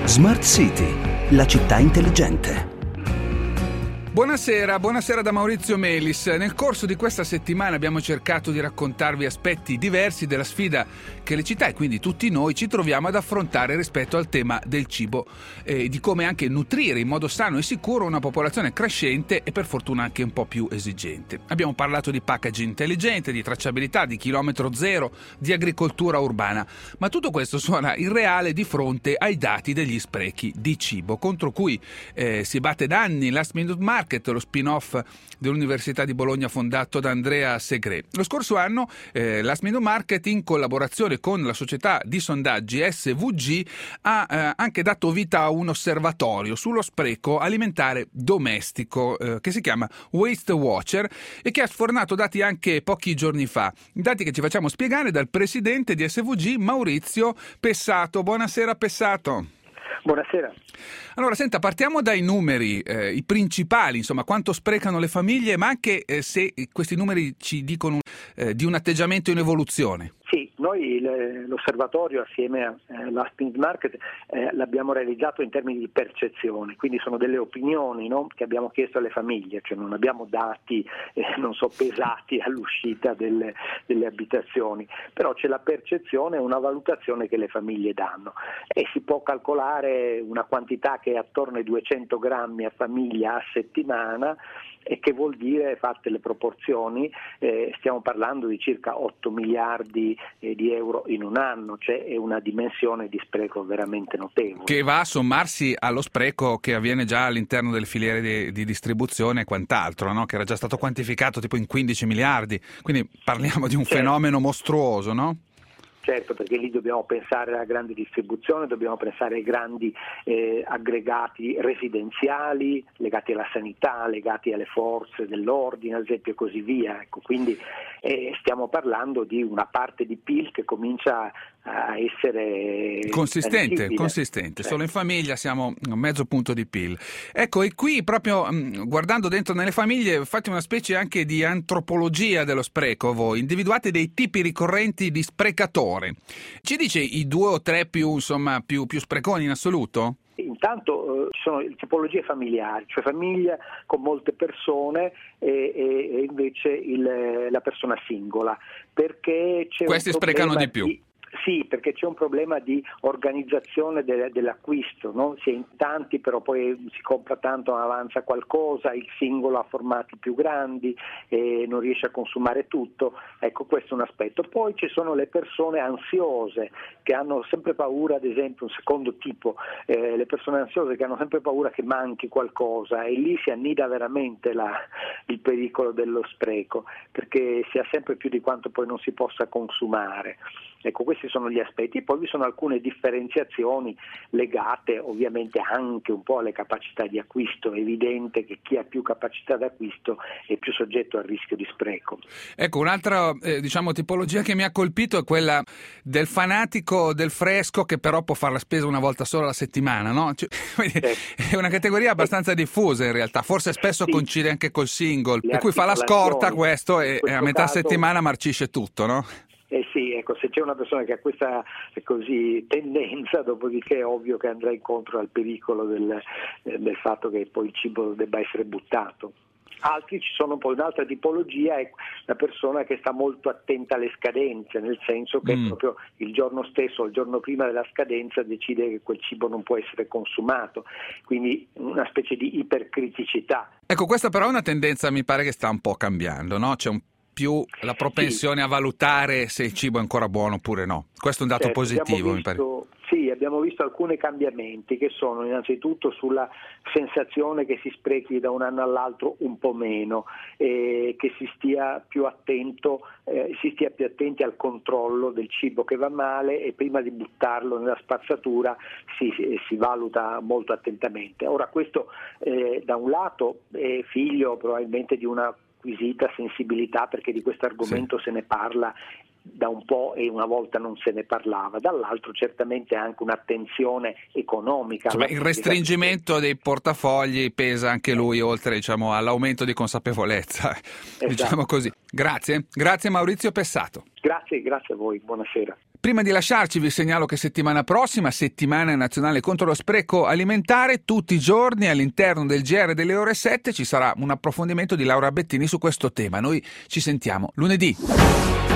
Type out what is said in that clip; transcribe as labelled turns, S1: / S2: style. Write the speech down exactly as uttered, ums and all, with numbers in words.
S1: Smart City, la città intelligente.
S2: Buonasera, buonasera da Maurizio Melis. Nel corso di questa settimana abbiamo cercato di raccontarvi aspetti diversi della sfida che le città e quindi tutti noi ci troviamo ad affrontare rispetto al tema del cibo e di come anche nutrire in modo sano e sicuro una popolazione crescente e per fortuna anche un po' più esigente. Abbiamo parlato di packaging intelligente, di tracciabilità, di chilometro zero, di agricoltura urbana, ma tutto questo suona irreale di fronte ai dati degli sprechi di cibo, contro cui eh, si batte da anni Last Minute Market, lo spin-off dell'Università di Bologna fondato da Andrea Segre. Lo scorso anno eh, Last Minute Market, in collaborazione con la società di sondaggi S V G, ha eh, anche dato vita a un osservatorio sullo spreco alimentare domestico eh, che si chiama Waste Watcher e che ha sfornato dati anche pochi giorni fa, dati che ci facciamo spiegare dal presidente di S V G, Maurizio Pessato. Buonasera Pessato.
S3: Buonasera.
S2: Allora, senta, partiamo dai numeri, eh, i principali, insomma, quanto sprecano le famiglie, ma anche eh, se questi numeri ci dicono eh, di un atteggiamento in evoluzione.
S3: Sì, noi l'osservatorio assieme a eh, Last Minute Market eh, l'abbiamo realizzato in termini di percezione, quindi sono delle opinioni, no, che abbiamo chiesto alle famiglie, cioè non abbiamo dati, eh, non so, pesati all'uscita delle, delle abitazioni, però c'è la percezione e una valutazione che le famiglie danno e si può calcolare una quantità che è attorno ai duecento grammi a famiglia a settimana, e che vuol dire, fatte le proporzioni, eh, stiamo parlando di circa otto miliardi eh, di euro in un anno, cioè è una dimensione di spreco veramente notevole.
S2: Che va a sommarsi allo spreco che avviene già all'interno delle filiere di, di distribuzione e quant'altro, no? Che era già stato quantificato tipo in quindici miliardi, quindi parliamo di un
S3: certo.
S2: fenomeno mostruoso, no?
S3: Certo, perché lì dobbiamo pensare alla grande distribuzione, dobbiamo pensare ai grandi eh, aggregati residenziali legati alla sanità, legati alle forze dell'ordine, ad esempio, e così via. Ecco, quindi eh, stiamo parlando di una parte di P I L che comincia a essere
S2: consistente, consistente.
S3: Cioè.
S2: Solo in famiglia siamo a mezzo punto di P I L. Ecco, e qui proprio mh, guardando dentro nelle famiglie fate una specie anche di antropologia dello spreco voi, individuate dei tipi ricorrenti di sprecatore. Ci dice i due o tre più, insomma, più, più spreconi in assoluto?
S3: Intanto eh, ci sono tipologie familiari, cioè famiglia con molte persone e, e, e invece il, la persona singola, perché c'è
S2: questi
S3: un
S2: sprecano di
S3: di
S2: più.
S3: Sì, perché c'è un problema di organizzazione de- dell'acquisto, no? Si è in tanti, però poi si compra tanto, avanza qualcosa, il singolo ha formati più grandi e non riesce a consumare tutto. Ecco, questo è un aspetto. Poi ci sono le persone ansiose che hanno sempre paura, ad esempio, un secondo tipo, eh, le persone ansiose che hanno sempre paura che manchi qualcosa, e lì si annida veramente la, il pericolo dello spreco, perché si ha sempre più di quanto poi non si possa consumare. Ecco, questi sono gli aspetti. Poi vi sono alcune differenziazioni legate ovviamente anche un po' alle capacità di acquisto. È evidente che chi ha più capacità d'acquisto è più soggetto al rischio di spreco.
S2: Ecco, un'altra eh, diciamo tipologia che mi ha colpito è quella del fanatico del fresco che però può fare la spesa una volta sola alla settimana, no? Cioè, è una categoria abbastanza diffusa in realtà, forse spesso
S3: sì.
S2: coincide anche col single,
S3: Le
S2: per cui fa la scorta questo e, e a metà
S3: caso...
S2: settimana marcisce tutto, no?
S3: Eh sì, ecco, se c'è una persona che ha questa così tendenza, dopodiché è ovvio che andrà incontro al pericolo del, del fatto che poi il cibo debba essere buttato. Altri ci sono poi un'altra tipologia, è la persona che sta molto attenta alle scadenze, nel senso che mm. proprio il giorno stesso o il giorno prima della scadenza decide che quel cibo non può essere consumato, quindi una specie di ipercriticità.
S2: Ecco, questa però è una tendenza, mi pare che sta un po' cambiando, no? C'è un più la propensione sì. a valutare se il cibo è ancora buono oppure no. Questo è un dato
S3: certo,
S2: positivo,
S3: visto,
S2: mi pare.
S3: Sì, abbiamo visto alcuni cambiamenti che sono innanzitutto sulla sensazione che si sprechi da un anno all'altro un po' meno, eh, che si stia più attento, eh, si stia più attenti al controllo del cibo che va male e prima di buttarlo nella spazzatura si, si valuta molto attentamente. Ora questo eh, da un lato è figlio probabilmente di una acquisita sensibilità, perché di questo argomento sì. se ne parla da un po' e una volta non se ne parlava, dall'altro certamente anche un'attenzione economica.
S2: Insomma, il restringimento dei portafogli pesa anche lui, oltre diciamo all'aumento di consapevolezza, esatto. diciamo così. Grazie, grazie Maurizio Pessato.
S3: Grazie, grazie a voi, buonasera.
S2: Prima di lasciarci vi segnalo che settimana prossima, settimana nazionale contro lo spreco alimentare, tutti i giorni all'interno del G R delle ore sette ci sarà un approfondimento di Laura Bettini su questo tema. Noi ci sentiamo lunedì.